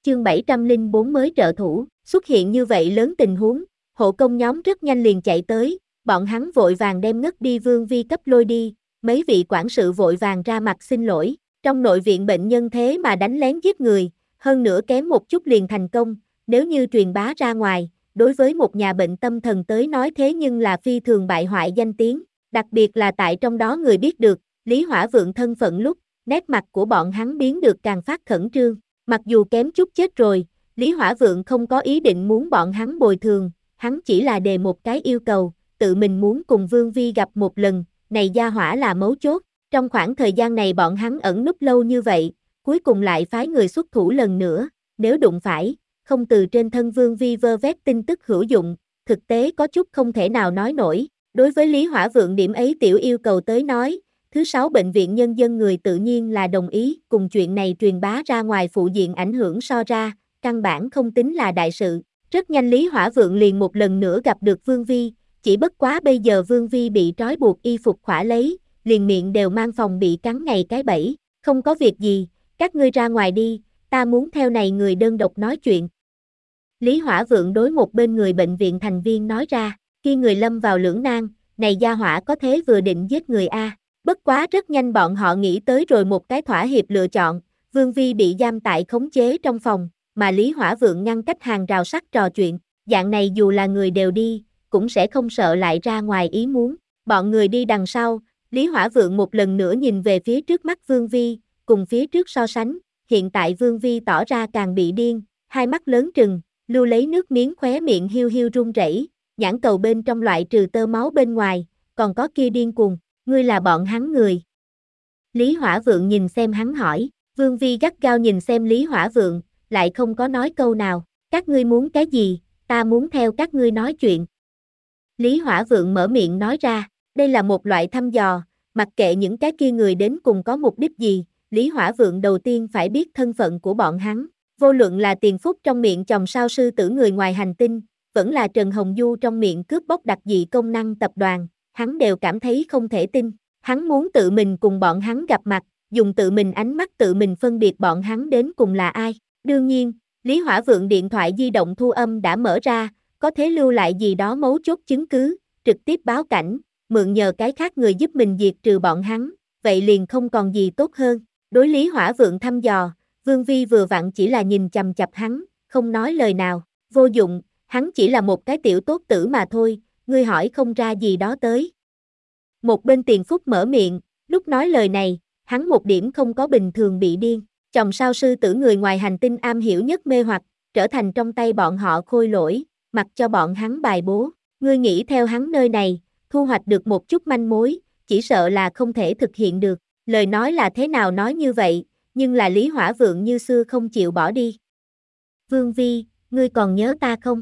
chương 704 mới trợ thủ, xuất hiện như vậy lớn tình huống, hộ công nhóm rất nhanh liền chạy tới, bọn hắn vội vàng đem ngất đi Vương Vi cấp lôi đi, mấy vị quản sự vội vàng ra mặt xin lỗi, trong nội viện bệnh nhân thế mà đánh lén giết người, hơn nữa kém một chút liền thành công, nếu như truyền bá ra ngoài, đối với một nhà bệnh tâm thần tới nói thế nhưng là phi thường bại hoại danh tiếng, đặc biệt là tại trong đó người biết được, Lý Hỏa Vượng thân phận lúc, nét mặt của bọn hắn biến được càng phát khẩn trương, mặc dù kém chút chết rồi, Lý Hỏa Vượng không có ý định muốn bọn hắn bồi thường, hắn chỉ là đề một cái yêu cầu, tự mình muốn cùng Vương Vi gặp một lần, này gia hỏa là mấu chốt, trong khoảng thời gian này bọn hắn ẩn núp lâu như vậy, cuối cùng lại phái người xuất thủ lần nữa, nếu đụng phải, không từ trên thân Vương Vi vơ vét tin tức hữu dụng, thực tế có chút không thể nào nói nổi, đối với Lý Hỏa Vượng điểm ấy tiểu yêu cầu tới nói, thứ 6 bệnh viện nhân dân người tự nhiên là đồng ý, cùng chuyện này truyền bá ra ngoài phụ diện ảnh hưởng so ra, căn bản không tính là đại sự. Rất nhanh Lý Hỏa Vượng liền một lần nữa gặp được Vương Vi, chỉ bất quá bây giờ Vương Vi bị trói buộc y phục khỏa lấy, liền miệng đều mang phòng bị cắn ngày cái bẫy, không có việc gì, các ngươi ra ngoài đi, ta muốn theo này người đơn độc nói chuyện. Lý Hỏa Vượng đối một bên người bệnh viện thành viên nói ra, khi người lâm vào lưỡng nan, này gia hỏa có thế vừa định giết người a. Bất quá rất nhanh bọn họ nghĩ tới rồi một cái thỏa hiệp lựa chọn, Vương Vi bị giam tại khống chế trong phòng, mà Lý Hỏa Vượng ngăn cách hàng rào sắt trò chuyện, dạng này dù là người đều đi, cũng sẽ không sợ lại ra ngoài ý muốn. Bọn người đi đằng sau, Lý Hỏa Vượng một lần nữa nhìn về phía trước mắt Vương Vi, cùng phía trước so sánh, hiện tại Vương Vi tỏ ra càng bị điên, hai mắt lớn trừng, lưu lấy nước miếng khóe miệng hiu hiu run rẩy, nhãn cầu bên trong loại trừ tơ máu bên ngoài, còn có kia điên cuồng, ngươi là bọn hắn người. Lý Hỏa Vượng nhìn xem hắn hỏi, Vương Vi gắt gao nhìn xem Lý Hỏa Vượng, lại không có nói câu nào, các ngươi muốn cái gì, ta muốn theo các ngươi nói chuyện. Lý Hỏa Vượng mở miệng nói ra, đây là một loại thăm dò, mặc kệ những cái kia người đến cùng có mục đích gì, Lý Hỏa Vượng đầu tiên phải biết thân phận của bọn hắn, vô luận là Tiền Phúc trong miệng chồng sao sư tử người ngoài hành tinh, vẫn là Trần Hồng Du trong miệng cướp bóc đặc dị công năng tập đoàn, hắn đều cảm thấy không thể tin, hắn muốn tự mình cùng bọn hắn gặp mặt, dùng tự mình ánh mắt tự mình phân biệt bọn hắn đến cùng là ai. Đương nhiên, Lý Hỏa Vượng điện thoại di động thu âm đã mở ra, có thể lưu lại gì đó mấu chốt chứng cứ, trực tiếp báo cảnh, mượn nhờ cái khác người giúp mình diệt trừ bọn hắn, vậy liền không còn gì tốt hơn. Đối Lý Hỏa Vượng thăm dò, Vương Vi vừa vặn chỉ là nhìn chằm chằm hắn, không nói lời nào, vô dụng, hắn chỉ là một cái tiểu tốt tử mà thôi, ngươi hỏi không ra gì đó tới. Một bên Tiền Phúc mở miệng, lúc nói lời này, hắn một điểm không có bình thường bị điên, chòm sao sư tử người ngoài hành tinh am hiểu nhất mê hoặc, trở thành trong tay bọn họ khôi lỗi, mặc cho bọn hắn bài bố, ngươi nghĩ theo hắn nơi này, thu hoạch được một chút manh mối, chỉ sợ là không thể thực hiện được, lời nói là thế nào nói như vậy, nhưng là Lý Hỏa Vượng như xưa không chịu bỏ đi. Vương Vi, ngươi còn nhớ ta không?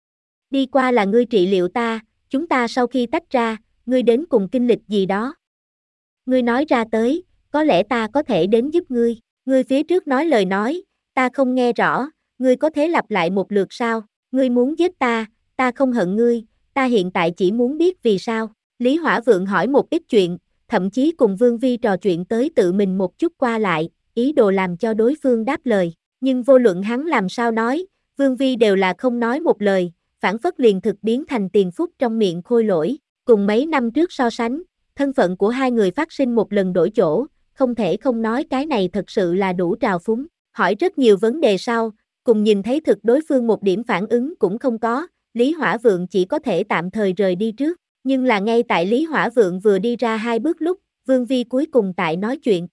Đi qua là ngươi trị liệu ta, chúng ta sau khi tách ra, ngươi đến cùng kinh lịch gì đó. Ngươi nói ra tới, có lẽ ta có thể đến giúp ngươi, ngươi phía trước nói lời nói, ta không nghe rõ, ngươi có thể lặp lại một lượt sao, ngươi muốn giết ta không hận ngươi, ta hiện tại chỉ muốn biết vì sao. Lý Hỏa Vượng hỏi một ít chuyện, thậm chí cùng Vương Vi trò chuyện tới tự mình một chút qua lại, ý đồ làm cho đối phương đáp lời, nhưng vô luận hắn làm sao nói, Vương Vi đều là không nói một lời, phản phất liền thực biến thành Tiền Phúc trong miệng khôi lỗi, cùng mấy năm trước so sánh, thân phận của hai người phát sinh một lần đổi chỗ, không thể không nói cái này thật sự là đủ trào phúng, hỏi rất nhiều vấn đề sau, cùng nhìn thấy thực đối phương một điểm phản ứng cũng không có, Lý Hỏa Vượng chỉ có thể tạm thời rời đi trước, nhưng là ngay tại Lý Hỏa Vượng vừa đi ra 2 bước lúc, Vương Vi cuối cùng tại nói chuyện.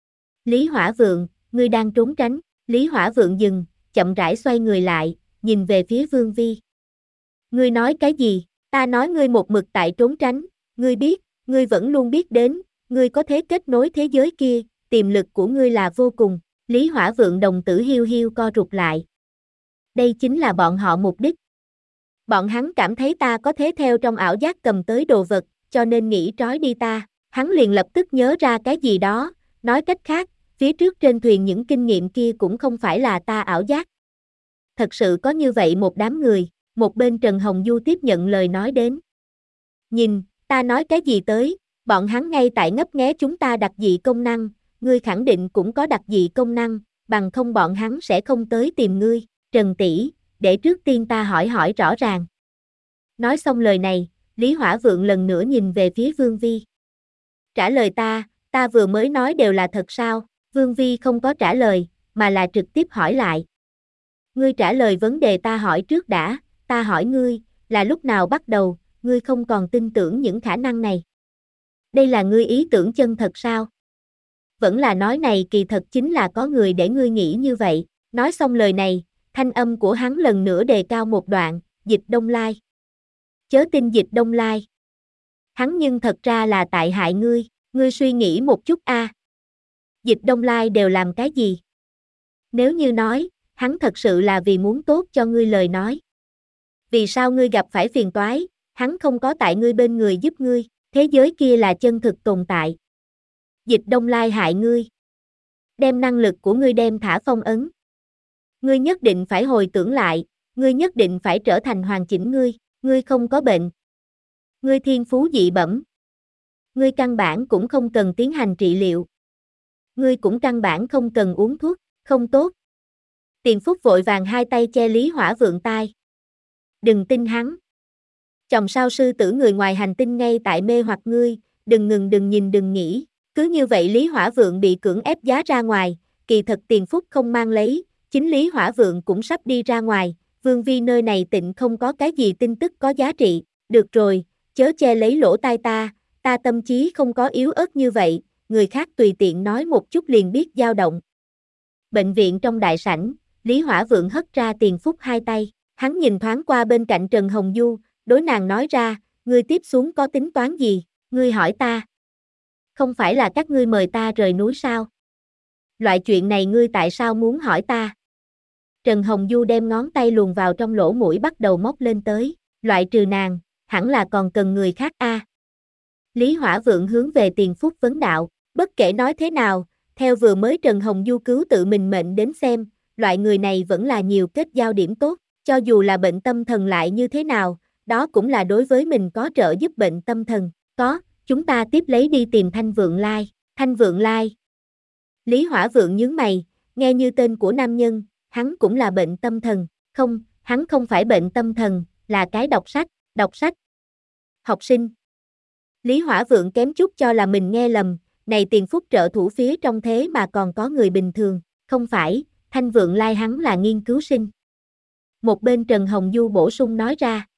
Lý Hỏa Vượng, ngươi đang trốn tránh, Lý Hỏa Vượng dừng, chậm rãi xoay người lại, nhìn về phía Vương Vi. Ngươi nói cái gì? Ta nói ngươi một mực tại trốn tránh, ngươi biết, ngươi vẫn luôn biết đến, ngươi có thể kết nối thế giới kia, tiềm lực của ngươi là vô cùng. Lý Hỏa Vượng đồng tử hiu hiu co rụt lại. Đây chính là bọn họ mục đích. Bọn hắn cảm thấy ta có thể theo trong ảo giác cầm tới đồ vật, cho nên nghĩ trói đi ta. Hắn liền lập tức nhớ ra cái gì đó, nói cách khác, phía trước trên thuyền những kinh nghiệm kia cũng không phải là ta ảo giác. Thật sự có như vậy một đám người, một bên Trần Hồng Du tiếp nhận lời nói đến. Nhìn, ta nói cái gì tới, bọn hắn ngay tại ngấp nghé chúng ta đặc dị công năng, ngươi khẳng định cũng có đặc dị công năng, bằng không bọn hắn sẽ không tới tìm ngươi. Trần tỷ, để trước tiên ta hỏi rõ ràng. Nói xong lời này, Lý Hỏa Vượng lần nữa nhìn về phía Vương Vi. Trả lời ta vừa mới nói đều là thật sao? Vương Vi không có trả lời, mà là trực tiếp hỏi lại. Ngươi trả lời vấn đề ta hỏi trước đã, ta hỏi ngươi, là lúc nào bắt đầu, ngươi không còn tin tưởng những khả năng này. Đây là ngươi ý tưởng chân thật sao? Vẫn là nói này kỳ thật chính là có người để ngươi nghĩ như vậy. Nói xong lời này, thanh âm của hắn lần nữa đề cao một đoạn, Dịch Đông Lai. Chớ tin Dịch Đông Lai. Hắn nhưng thật ra là tại hại ngươi suy nghĩ một chút a. Dịch Đông Lai đều làm cái gì? Nếu như nói, hắn thật sự là vì muốn tốt cho ngươi lời nói. Vì sao ngươi gặp phải phiền toái, hắn không có tại ngươi bên người giúp ngươi, thế giới kia là chân thực tồn tại. Dịch Đông Lai hại ngươi. Đem năng lực của ngươi đem thả phong ấn. Ngươi nhất định phải hồi tưởng lại, ngươi nhất định phải trở thành hoàn chỉnh ngươi không có bệnh. Ngươi thiên phú dị bẩm. Ngươi căn bản cũng không cần tiến hành trị liệu. Ngươi cũng căn bản không cần uống thuốc, không tốt. Tiền Phúc vội vàng hai tay che Lý Hỏa Vượng tai. Đừng tin hắn. Chòm sao sư tử người ngoài hành tinh ngay tại mê hoặc ngươi, đừng ngừng đừng nhìn đừng nghĩ. Cứ như vậy Lý Hỏa Vượng bị cưỡng ép giá ra ngoài, kỳ thật Tiền Phúc không mang lấy, chính Lý Hỏa Vượng cũng sắp đi ra ngoài, Vương Vi nơi này tịnh không có cái gì tin tức có giá trị. Được rồi, chớ che lấy lỗ tai ta tâm trí không có yếu ớt như vậy, người khác tùy tiện nói một chút liền biết dao động. Bệnh viện trong đại sảnh, Lý Hỏa Vượng hất ra Tiền Phúc hai tay, hắn nhìn thoáng qua bên cạnh Trần Hồng Du, đối nàng nói ra, ngươi tiếp xuống có tính toán gì, ngươi hỏi ta. Không phải là các ngươi mời ta rời núi sao? Loại chuyện này ngươi tại sao muốn hỏi ta? Trần Hồng Du đem ngón tay luồn vào trong lỗ mũi bắt đầu móc lên tới, loại trừ nàng, hẳn là còn cần người khác a. Lý Hỏa Vượng hướng về Tiền Phúc vấn đạo, bất kể nói thế nào, theo vừa mới Trần Hồng Du cứu tự mình mệnh đến xem, loại người này vẫn là nhiều kết giao điểm tốt, cho dù là bệnh tâm thần lại như thế nào, đó cũng là đối với mình có trợ giúp bệnh tâm thần, có, chúng ta tiếp lấy đi tìm Thanh Vượng Lai, Thanh Vượng Lai. Lý Hỏa Vượng nhướng mày, nghe như tên của nam nhân, hắn cũng là bệnh tâm thần, không, hắn không phải bệnh tâm thần, là cái đọc sách. Học sinh. Lý Hỏa Vượng kém chút cho là mình nghe lầm, này Tiền Phúc trợ thủ phía trong thế mà còn có người bình thường, không phải, Thanh Vượng Lai hắn là nghiên cứu sinh. Một bên Trần Hồng Du bổ sung nói ra,